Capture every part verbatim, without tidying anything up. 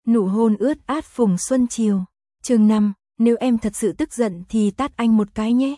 Nụ hôn ướt át phùng xuân chiều. Chương năm, nếu em thật sự tức giận thì tát anh một cái nhé.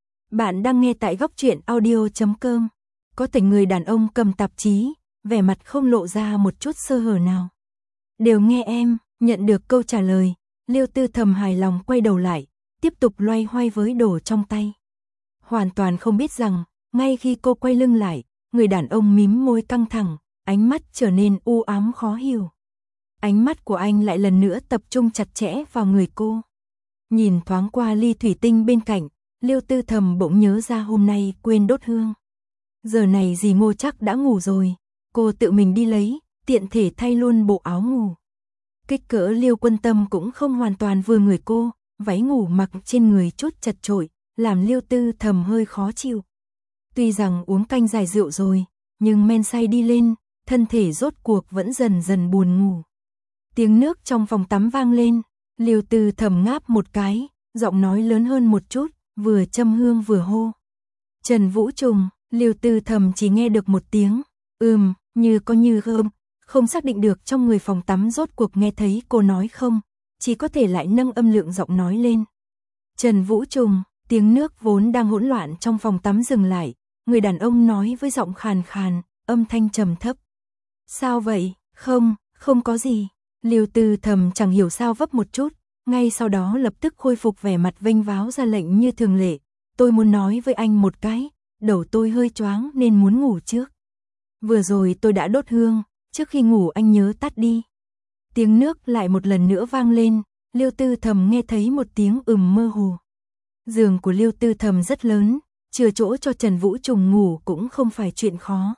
Bạn đang nghe tại góc truyện audio chấm com. Có thể người đàn ông cầm tạp chí, vẻ mặt không lộ ra một chút sơ hở nào. Đều nghe em. Nhận được câu trả lời, Liêu Tư Thầm hài lòng quay đầu lại, tiếp tục loay hoay với đồ trong tay. Hoàn toàn không biết rằng, ngay khi cô quay lưng lại, người đàn ông mím môi căng thẳng, ánh mắt trở nên u ám khó hiểu. Ánh mắt của anh lại lần nữa tập trung chặt chẽ vào người cô. Nhìn thoáng qua ly thủy tinh bên cạnh, Liêu Tư Thầm bỗng nhớ ra hôm nay quên đốt hương. Giờ này dì Ngô chắc đã ngủ rồi, cô tự mình đi lấy, tiện thể thay luôn bộ áo ngủ. Kích cỡ Liêu Quân Tâm cũng không hoàn toàn vừa người cô, váy ngủ mặc trên người chút chật chội, làm Liêu Tư Thầm hơi khó chịu. Tuy rằng uống canh giải rượu rồi, nhưng men say đi lên, thân thể rốt cuộc vẫn dần dần buồn ngủ. Tiếng nước trong phòng tắm vang lên, Liêu Tư Thầm ngáp một cái, giọng nói lớn hơn một chút, vừa châm hương vừa hô. Trần Vũ Trùng. Liêu Tư Thầm chỉ nghe được một tiếng, ừm, như có như không, không xác định được trong người phòng tắm rốt cuộc nghe thấy cô nói không, chỉ có thể lại nâng âm lượng giọng nói lên. Trần Vũ Trùng. Tiếng nước vốn đang hỗn loạn trong phòng tắm dừng lại, người đàn ông nói với giọng khàn khàn, âm thanh trầm thấp. Sao vậy? Không, không có gì. Liêu Tư Thầm chẳng hiểu sao vấp một chút, ngay sau đó lập tức khôi phục vẻ mặt vênh váo ra lệnh như thường lệ. Tôi muốn nói với anh một cái, đầu tôi hơi choáng nên muốn ngủ trước. Vừa rồi tôi đã đốt hương, trước khi ngủ anh nhớ tắt đi. Tiếng nước lại một lần nữa vang lên, Liêu Tư Thầm nghe thấy một tiếng ừm mơ hồ. Giường của Liêu Tư Thầm rất lớn, chừa chỗ cho Trần Vũ Trùng ngủ cũng không phải chuyện khó.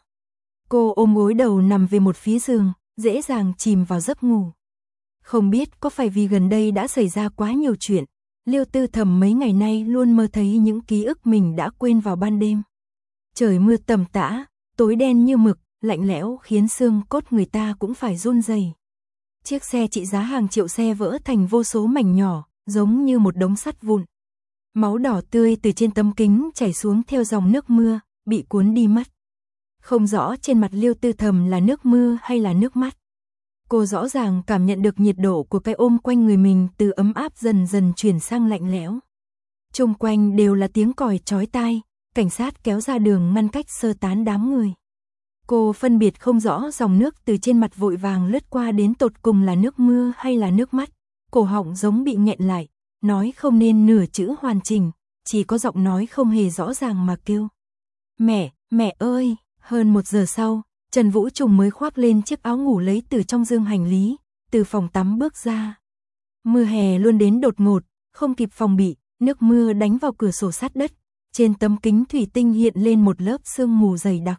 Cô ôm gối đầu nằm về một phía giường, dễ dàng chìm vào giấc ngủ. Không biết có phải vì gần đây đã xảy ra quá nhiều chuyện, Liêu Tư Thầm mấy ngày nay luôn mơ thấy những ký ức mình đã quên vào ban đêm. Trời mưa tầm tã, tối đen như mực, lạnh lẽo khiến xương cốt người ta cũng phải run rẩy. Chiếc xe trị giá hàng triệu xe vỡ thành vô số mảnh nhỏ, giống như một đống sắt vụn. Máu đỏ tươi từ trên tấm kính chảy xuống theo dòng nước mưa, bị cuốn đi mất. Không rõ trên mặt Liêu Tư Thầm là nước mưa hay là nước mắt. Cô rõ ràng cảm nhận được nhiệt độ của cái ôm quanh người mình từ ấm áp dần dần chuyển sang lạnh lẽo. Xung quanh đều là tiếng còi chói tai, cảnh sát kéo ra đường ngăn cách sơ tán đám người. Cô phân biệt không rõ dòng nước từ trên mặt vội vàng lướt qua đến tột cùng là nước mưa hay là nước mắt. Cổ họng giống bị nghẹn lại, nói không nên nửa chữ hoàn chỉnh, chỉ có giọng nói không hề rõ ràng mà kêu. Mẹ, mẹ ơi! Hơn một giờ sau, Trần Vũ Trùng mới khoác lên chiếc áo ngủ lấy từ trong dương hành lý, từ phòng tắm bước ra. Mưa hè luôn đến đột ngột, không kịp phòng bị, nước mưa đánh vào cửa sổ sát đất, trên tấm kính thủy tinh hiện lên một lớp sương mù dày đặc.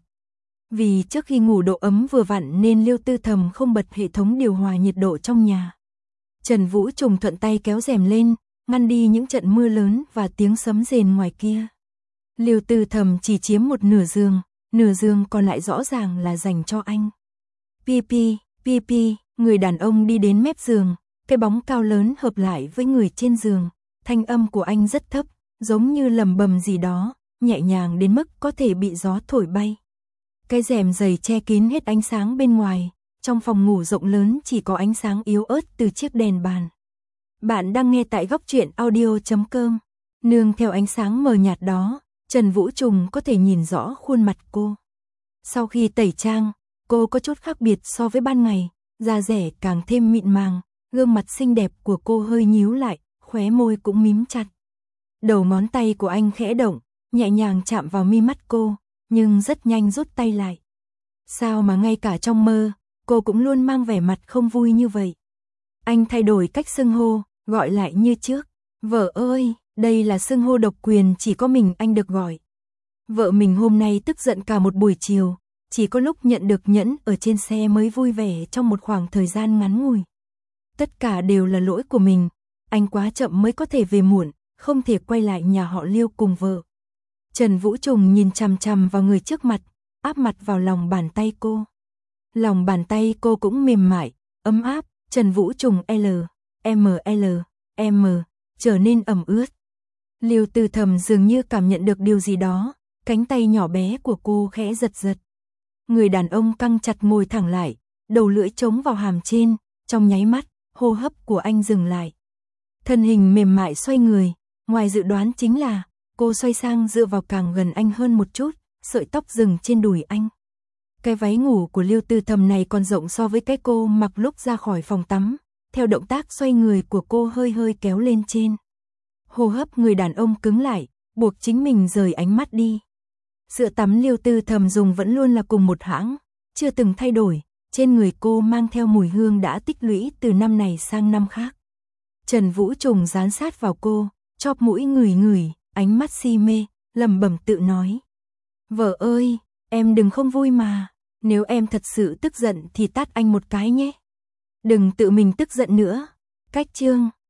Vì trước khi ngủ độ ấm vừa vặn nên Liêu Tư Thầm không bật hệ thống điều hòa nhiệt độ trong nhà. Trần Vũ Trùng thuận tay kéo rèm lên, ngăn đi những trận mưa lớn và tiếng sấm rền ngoài kia. Liêu Tư Thầm chỉ chiếm một nửa giường, nửa giường còn lại rõ ràng là dành cho anh. Pi pi, pi pi, người đàn ông đi đến mép giường, cái bóng cao lớn hợp lại với người trên giường, thanh âm của anh rất thấp, giống như lầm bầm gì đó, nhẹ nhàng đến mức có thể bị gió thổi bay. Cái rèm dày che kín hết ánh sáng bên ngoài, trong phòng ngủ rộng lớn chỉ có ánh sáng yếu ớt từ chiếc đèn bàn. Bạn đang nghe tại góc truyện audio chấm com. Nương theo ánh sáng mờ nhạt đó, Trần Vũ Trùng có thể nhìn rõ khuôn mặt cô. Sau khi tẩy trang, cô có chút khác biệt so với ban ngày, da dẻ càng thêm mịn màng, gương mặt xinh đẹp của cô hơi nhíu lại, khóe môi cũng mím chặt. Đầu ngón tay của anh khẽ động, nhẹ nhàng chạm vào mi mắt cô, nhưng rất nhanh rút tay lại. Sao mà ngay cả trong mơ, cô cũng luôn mang vẻ mặt không vui như vậy. Anh thay đổi cách xưng hô, gọi lại như trước. Vợ ơi, đây là xưng hô độc quyền chỉ có mình anh được gọi. Vợ mình hôm nay tức giận cả một buổi chiều, chỉ có lúc nhận được nhẫn ở trên xe mới vui vẻ trong một khoảng thời gian ngắn ngủi. Tất cả đều là lỗi của mình, anh quá chậm mới có thể về muộn, không thể quay lại nhà họ Liêu cùng vợ. Trần Vũ Trùng nhìn chằm chằm vào người trước mặt, áp mặt vào lòng bàn tay cô. Lòng bàn tay cô cũng mềm mại, ấm áp, Trần Vũ Trùng L, M L, M, trở nên ẩm ướt. Liêu Tư Thầm dường như cảm nhận được điều gì đó, cánh tay nhỏ bé của cô khẽ giật giật. Người đàn ông căng chặt ngồi thẳng lại, đầu lưỡi chống vào hàm trên, trong nháy mắt, hô hấp của anh dừng lại. Thân hình mềm mại xoay người, ngoài dự đoán chính là, cô xoay sang dựa vào càng gần anh hơn một chút, sợi tóc dừng trên đùi anh. Cái váy ngủ của Lưu Tư Thầm này còn rộng so với cái cô mặc lúc ra khỏi phòng tắm, theo động tác xoay người của cô hơi hơi kéo lên trên. Hô hấp người đàn ông cứng lại, buộc chính mình rời ánh mắt đi. Sữa tắm Lưu Tư Thầm dùng vẫn luôn là cùng một hãng, chưa từng thay đổi, trên người cô mang theo mùi hương đã tích lũy từ năm này sang năm khác. Trần Vũ Trùng dán sát vào cô, chóp mũi ngửi ngửi, ánh mắt si mê, lẩm bẩm tự nói. Vợ ơi, em đừng không vui mà, nếu em thật sự tức giận thì tát anh một cái nhé. Đừng tự mình tức giận nữa. Cách chương